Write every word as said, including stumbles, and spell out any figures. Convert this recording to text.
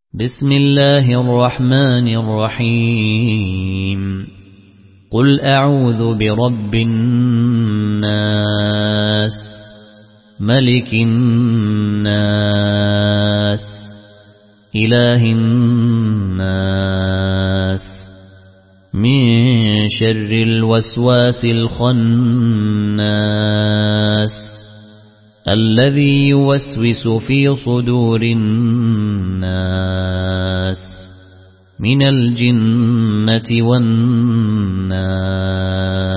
بسم الله الرحمن الرحيم قل أعوذ برب الناس ملك الناس إله الناس من شر الوسواس الخناس الذي يوسوس في صدور الناس من الجنة والناس